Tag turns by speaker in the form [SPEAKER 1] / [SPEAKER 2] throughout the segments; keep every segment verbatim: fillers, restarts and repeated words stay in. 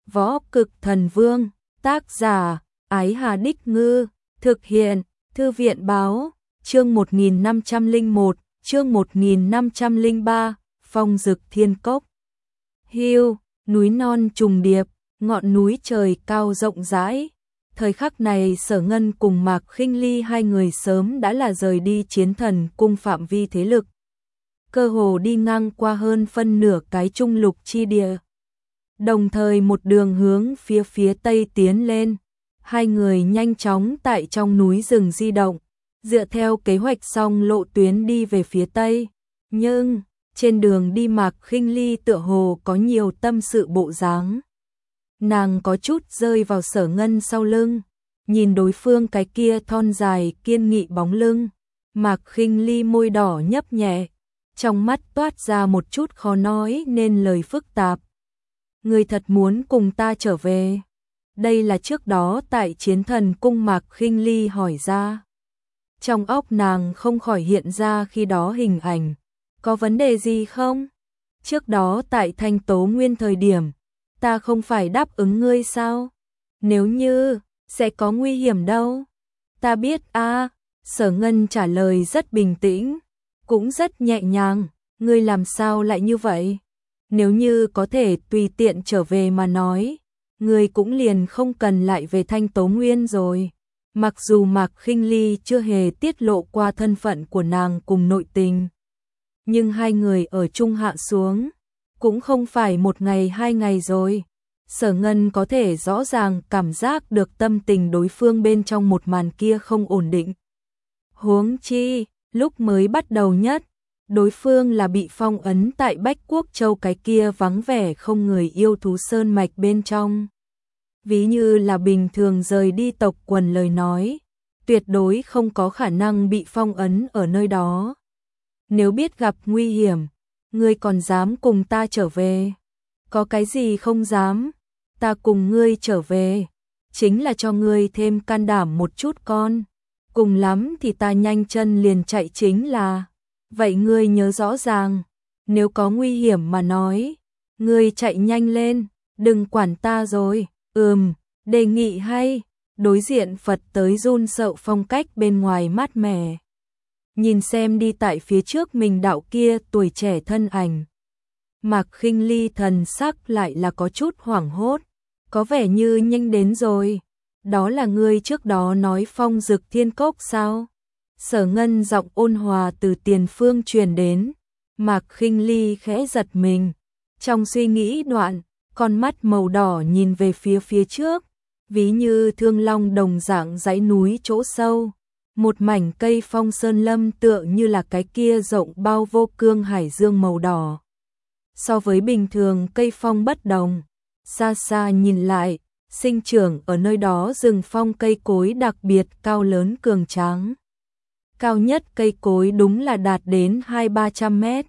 [SPEAKER 1] Võ Cực Thần Vương, tác giả, Ái Hà Đích Ngư, thực hiện, Thư viện Báo, chương một nghìn năm trăm lẻ một, chương một nghìn năm trăm lẻ ba, Phong Dực Thiên Cốc. Hiu, núi non trùng điệp, ngọn núi trời cao rộng rãi. Thời khắc này Sở Ngân cùng Mạc Khinh Ly hai người sớm đã là rời đi Chiến Thần Cung phạm vi thế lực. Cơ hồ đi ngang qua hơn phân nửa cái trung lục chi địa. Đồng thời một đường hướng phía phía tây tiến lên. Hai người nhanh chóng tại trong núi rừng di động, dựa theo kế hoạch xong lộ tuyến đi về phía tây. Nhưng, trên đường đi Mạc Khinh Ly tựa hồ có nhiều tâm sự bộ dáng. Nàng có chút rơi vào Sở Ngân sau lưng, nhìn đối phương cái kia thon dài kiên nghị bóng lưng. Mạc Khinh Ly môi đỏ nhấp nhẹ, trong mắt toát ra một chút khó nói nên lời phức tạp. Người thật muốn cùng ta trở về? Đây là trước đó tại Chiến Thần Cung Mạc Khinh Ly hỏi ra. Trong óc nàng không khỏi hiện ra khi đó hình ảnh. Có vấn đề gì không? Trước đó tại Thanh Tố Nguyên thời điểm, ta không phải đáp ứng ngươi sao? Nếu như, sẽ có nguy hiểm đâu? Ta biết a. Sở Ngân trả lời rất bình tĩnh, cũng rất nhẹ nhàng. Ngươi làm sao lại như vậy? Nếu như có thể tùy tiện trở về mà nói, ngươi cũng liền không cần lại về Thanh Tố Nguyên rồi. Mặc dù Mạc Khinh Ly chưa hề tiết lộ qua thân phận của nàng cùng nội tình, nhưng hai người ở chung hạ xuống, cũng không phải một ngày hai ngày rồi. Sở Ngân có thể rõ ràng cảm giác được tâm tình đối phương bên trong một màn kia không ổn định. Huống chi, lúc mới bắt đầu nhất, đối phương là bị phong ấn tại Bách Quốc Châu cái kia vắng vẻ không người yêu thú sơn mạch bên trong. Ví như là bình thường rời đi tộc quần lời nói, tuyệt đối không có khả năng bị phong ấn ở nơi đó. Nếu biết gặp nguy hiểm, ngươi còn dám cùng ta trở về? Có cái gì không dám? Ta cùng ngươi trở về, chính là cho ngươi thêm can đảm một chút con. Cùng lắm thì ta nhanh chân liền chạy chính là. Vậy ngươi nhớ rõ ràng, nếu có nguy hiểm mà nói, ngươi chạy nhanh lên, đừng quản ta rồi. Ừm, đề nghị hay. Đối diện Phật tới run sợ phong cách bên ngoài mát mẻ. Nhìn xem đi tại phía trước mình đạo kia tuổi trẻ thân ảnh. Mạc Khinh Ly thần sắc lại là có chút hoảng hốt, có vẻ như nhanh đến rồi. Đó là ngươi trước đó nói Phong Dực Thiên Cốc sao? Sở Ngân giọng ôn hòa từ tiền phương truyền đến. Mạc Khinh Ly khẽ giật mình, trong suy nghĩ đoạn, con mắt màu đỏ nhìn về phía phía trước, ví như thương long đồng dạng dãy núi chỗ sâu. Một mảnh cây phong sơn lâm tựa như là cái kia rộng bao vô cương hải dương màu đỏ. So với bình thường cây phong bất đồng, xa xa nhìn lại, sinh trưởng ở nơi đó rừng phong cây cối đặc biệt cao lớn cường tráng. Cao nhất cây cối đúng là đạt đến hai ba trăm mét.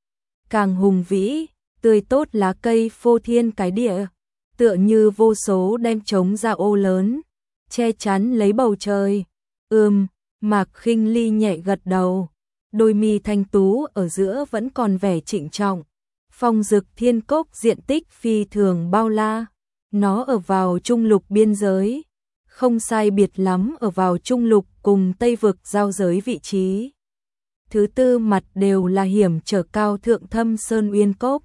[SPEAKER 1] Càng hùng vĩ, tươi tốt lá cây phô thiên cái địa, tựa như vô số đem trống ra ô lớn, che chắn lấy bầu trời. Ừm, Mạc Khinh Ly nhẹ gật đầu, đôi mi thanh tú ở giữa vẫn còn vẻ trịnh trọng. Phong Dực Thiên Cốc diện tích phi thường bao la, nó ở vào trung lục biên giới, không sai biệt lắm ở vào trung lục cùng Tây vực giao giới vị trí. Thứ tư mặt đều là hiểm trở cao thượng thâm sơn uyên cốc.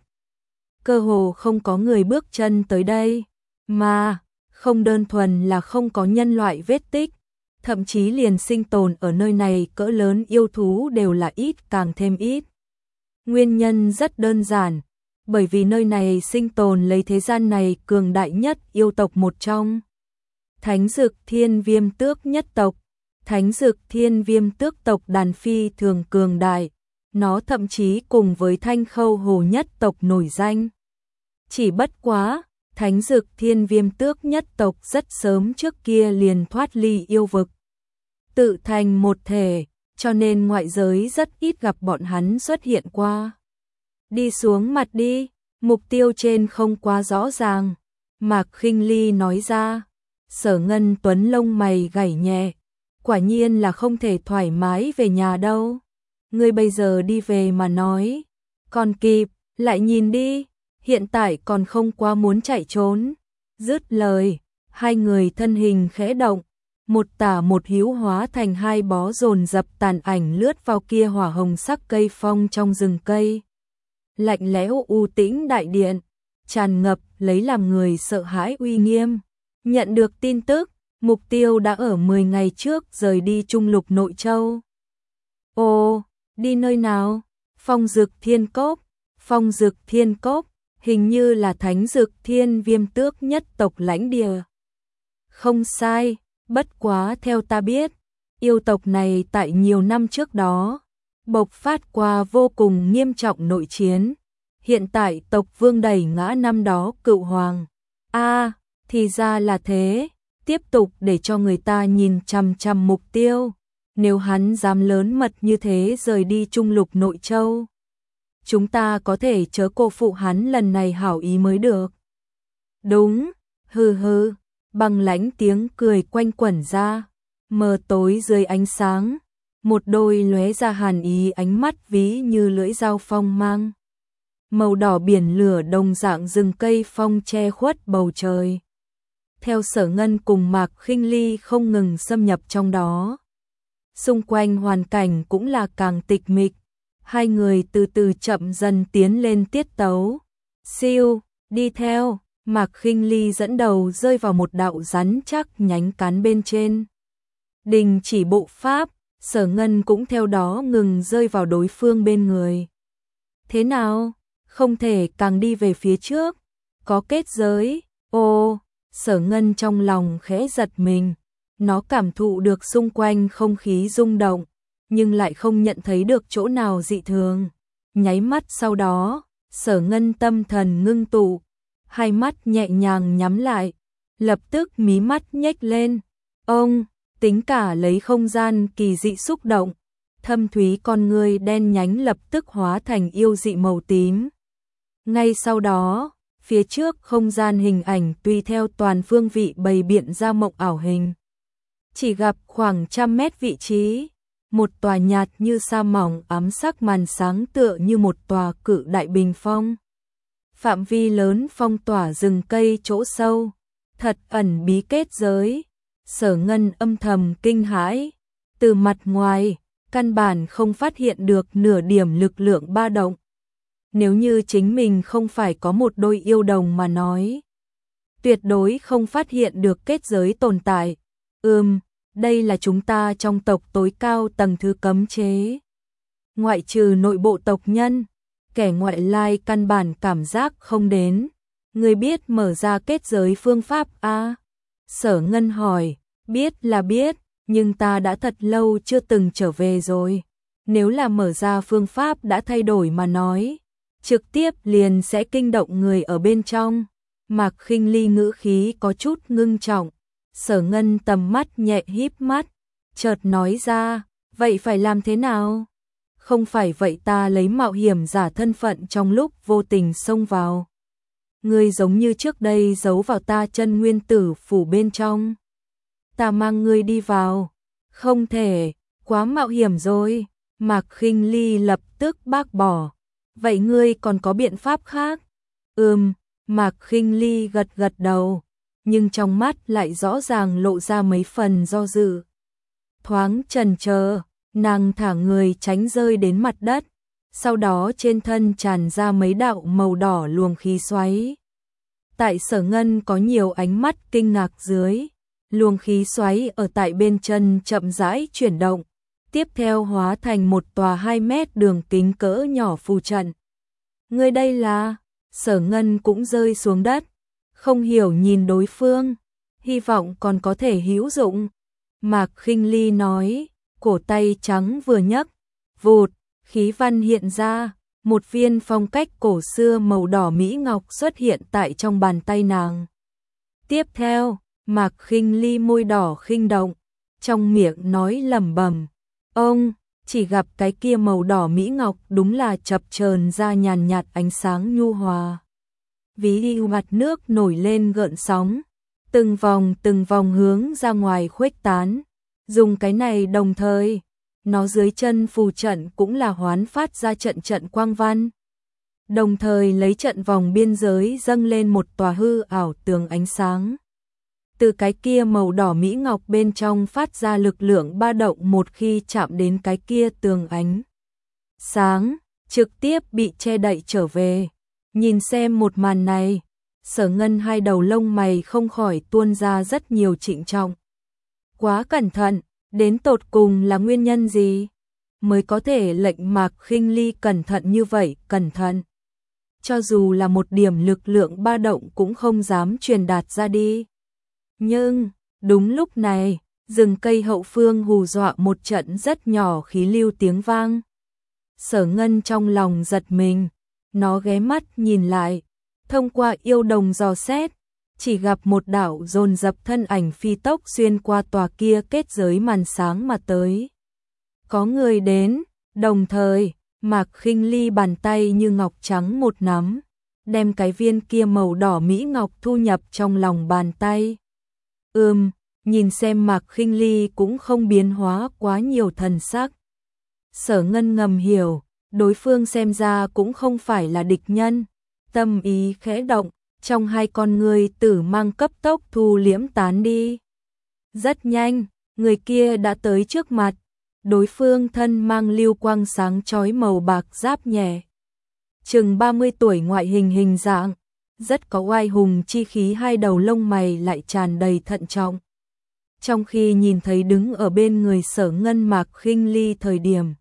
[SPEAKER 1] Cơ hồ không có người bước chân tới đây, mà không đơn thuần là không có nhân loại vết tích, thậm chí liền sinh tồn ở nơi này cỡ lớn yêu thú đều là ít càng thêm ít. Nguyên nhân rất đơn giản, bởi vì nơi này sinh tồn lấy thế gian này cường đại nhất yêu tộc một trong. Thánh Dực Thiên Viêm Tước nhất tộc. Thánh Dực Thiên Viêm Tước tộc đàn phi thường cường đại, nó thậm chí cùng với Thanh Khâu Hồ nhất tộc nổi danh. Chỉ bất quá, Thánh Dực Thiên Viêm Tước nhất tộc rất sớm trước kia liền thoát ly yêu vực, tự thành một thể, cho nên ngoại giới rất ít gặp bọn hắn xuất hiện qua. Đi xuống mặt đi, mục tiêu trên không quá rõ ràng, Mạc Khinh Ly nói ra. Sở Ngân Tuấn lông mày gảy nhẹ, quả nhiên là không thể thoải mái về nhà đâu. Ngươi bây giờ đi về mà nói, còn kịp, lại nhìn đi, hiện tại còn không quá muốn chạy trốn. Dứt lời, hai người thân hình khẽ động, một tả một hữu hóa thành hai bó dồn dập tàn ảnh lướt vào kia hỏa hồng sắc cây phong trong rừng cây. Lạnh lẽo u tĩnh đại điện, tràn ngập lấy làm người sợ hãi uy nghiêm. Nhận được tin tức, mục tiêu đã ở mười ngày trước rời đi Trung Lục Nội Châu. Ồ, đi nơi nào? Phong Dực Thiên Cốc. Phong Dực Thiên Cốc, hình như là Thánh Dực Thiên Viêm Tước nhất tộc lãnh địa. Không sai, bất quá theo ta biết, yêu tộc này tại nhiều năm trước đó, bộc phát qua vô cùng nghiêm trọng nội chiến. Hiện tại tộc vương đẩy ngã năm đó cựu hoàng. A, à, thì ra là thế, tiếp tục để cho người ta nhìn chằm chằm mục tiêu. Nếu hắn dám lớn mật như thế rời đi Trung Lục Nội Châu, chúng ta có thể chớ cô phụ hắn lần này hảo ý mới được. Đúng, hừ hừ, băng lãnh tiếng cười quanh quẩn ra, mờ tối dưới ánh sáng, một đôi lóe ra hàn ý ánh mắt ví như lưỡi dao phong mang. Màu đỏ biển lửa đồng dạng rừng cây phong che khuất bầu trời. Theo Sở Ngân cùng Mạc Khinh Ly không ngừng xâm nhập trong đó. Xung quanh hoàn cảnh cũng là càng tịch mịch, hai người từ từ chậm dần tiến lên tiết tấu. Siêu, đi theo, Mạc Khinh Ly dẫn đầu rơi vào một đạo rắn chắc nhánh cán bên trên. Đình chỉ bộ pháp, Sở Ngân cũng theo đó ngừng rơi vào đối phương bên người. Thế nào? Không thể càng đi về phía trước, có kết giới. Ô, Sở Ngân trong lòng khẽ giật mình, nó cảm thụ được xung quanh không khí rung động, nhưng lại không nhận thấy được chỗ nào dị thường. Nháy mắt sau đó, Sở Ngân tâm thần ngưng tụ, hai mắt nhẹ nhàng nhắm lại, lập tức mí mắt nhếch lên. Ông, tính cả lấy không gian kỳ dị xúc động, thâm thúy con ngươi đen nhánh lập tức hóa thành yêu dị màu tím. Ngay sau đó, phía trước không gian hình ảnh tùy theo toàn phương vị bày biện ra mộng ảo hình. Chỉ gặp khoảng trăm mét vị trí, một tòa nhạt như sa mỏng ám sắc màn sáng tựa như một tòa cự đại bình phong. Phạm vi lớn phong tỏa rừng cây chỗ sâu, thật ẩn bí kết giới. Sở Ngân âm thầm kinh hãi, từ mặt ngoài, căn bản không phát hiện được nửa điểm lực lượng ba động. Nếu như chính mình không phải có một đôi yêu đồng mà nói, tuyệt đối không phát hiện được kết giới tồn tại. Ừm, đây là chúng ta trong tộc tối cao tầng thứ cấm chế. Ngoại trừ nội bộ tộc nhân, kẻ ngoại lai căn bản cảm giác không đến. Người biết mở ra kết giới phương pháp a? Sở Ngân hỏi, biết là biết, nhưng ta đã thật lâu chưa từng trở về rồi. Nếu là mở ra phương pháp đã thay đổi mà nói, trực tiếp liền sẽ kinh động người ở bên trong. Mạc Khinh Ly ngữ khí có chút ngưng trọng. Sở Ngân tầm mắt nhẹ híp mắt, chợt nói ra, vậy phải làm thế nào? Không phải vậy ta lấy mạo hiểm giả thân phận trong lúc vô tình xông vào. Ngươi giống như trước đây giấu vào ta chân nguyên tử phủ bên trong. Ta mang ngươi đi vào. Không thể, quá mạo hiểm rồi. Mạc Khinh Ly lập tức bác bỏ. Vậy ngươi còn có biện pháp khác? Ừm, Mạc Khinh Ly gật gật đầu, nhưng trong mắt lại rõ ràng lộ ra mấy phần do dự. Thoáng chần chờ, nàng thả người tránh rơi đến mặt đất, sau đó trên thân tràn ra mấy đạo màu đỏ luồng khí xoáy. Tại Sở Ngân có nhiều ánh mắt kinh ngạc dưới, luồng khí xoáy ở tại bên chân chậm rãi chuyển động, tiếp theo hóa thành một tòa hai mét đường kính cỡ nhỏ phù trận. Người đây là? Sở Ngân cũng rơi xuống đất, không hiểu nhìn đối phương, hy vọng còn có thể hữu dụng. Mạc Khinh Ly nói, cổ tay trắng vừa nhấc, vụt, khí văn hiện ra, một viên phong cách cổ xưa màu đỏ mỹ ngọc xuất hiện tại trong bàn tay nàng. Tiếp theo, Mạc Khinh Ly môi đỏ khinh động, trong miệng nói lẩm bẩm, ông, chỉ gặp cái kia màu đỏ mỹ ngọc đúng là chập chờn ra nhàn nhạt ánh sáng nhu hòa. Ví đi mặt nước nổi lên gợn sóng, từng vòng từng vòng hướng ra ngoài khuếch tán. Dùng cái này đồng thời, nó dưới chân phù trận cũng là hoán phát ra trận trận quang văn. Đồng thời lấy trận vòng biên giới dâng lên một tòa hư ảo tường ánh sáng. Từ cái kia màu đỏ mỹ ngọc bên trong phát ra lực lượng ba động, một khi chạm đến cái kia tường ánh sáng, trực tiếp bị che đậy trở về. Nhìn xem một màn này, Sở Ngân hai đầu lông mày không khỏi tuôn ra rất nhiều trịnh trọng. Quá cẩn thận, đến tột cùng là nguyên nhân gì mới có thể lệnh Mạc Khinh Ly cẩn thận như vậy, cẩn thận. Cho dù là một điểm lực lượng ba động cũng không dám truyền đạt ra đi. Nhưng, đúng lúc này, rừng cây hậu phương hù dọa một trận rất nhỏ khí lưu tiếng vang. Sở Ngân trong lòng giật mình, nó ghé mắt nhìn lại, thông qua yêu đồng dò xét, chỉ gặp một đạo dồn dập thân ảnh phi tốc xuyên qua tòa kia kết giới màn sáng mà tới. Có người đến, đồng thời, Mạc Khinh Ly bàn tay như ngọc trắng một nắm, đem cái viên kia màu đỏ mỹ ngọc thu nhập trong lòng bàn tay. Ừm, nhìn xem Mạc Khinh Ly cũng không biến hóa quá nhiều thần sắc. Sở Ngân ngầm hiểu, đối phương xem ra cũng không phải là địch nhân, tâm ý khẽ động, trong hai con người tử mang cấp tốc thu liễm tán đi. Rất nhanh, người kia đã tới trước mặt, đối phương thân mang lưu quang sáng chói màu bạc giáp nhẹ. Chừng ba mươi tuổi, ngoại hình hình dạng, rất có oai hùng chi khí, hai đầu lông mày lại tràn đầy thận trọng. Trong khi nhìn thấy đứng ở bên người Sở Ngân Mạc Khinh Ly thời điểm,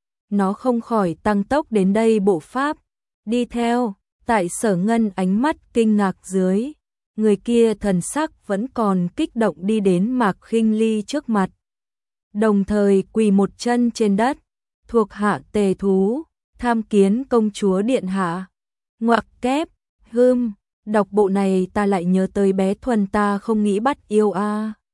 [SPEAKER 1] nó không khỏi tăng tốc đến đây bộ pháp, đi theo, tại Sở Ngân ánh mắt kinh ngạc dưới, người kia thần sắc vẫn còn kích động đi đến Mạc Khinh Ly trước mặt. Đồng thời quỳ một chân trên đất, thuộc hạ tề thú, tham kiến công chúa điện hạ. Ngoặc kép, hưm, đọc bộ này ta lại nhớ tới bé Thuần, ta không nghĩ bắt yêu a.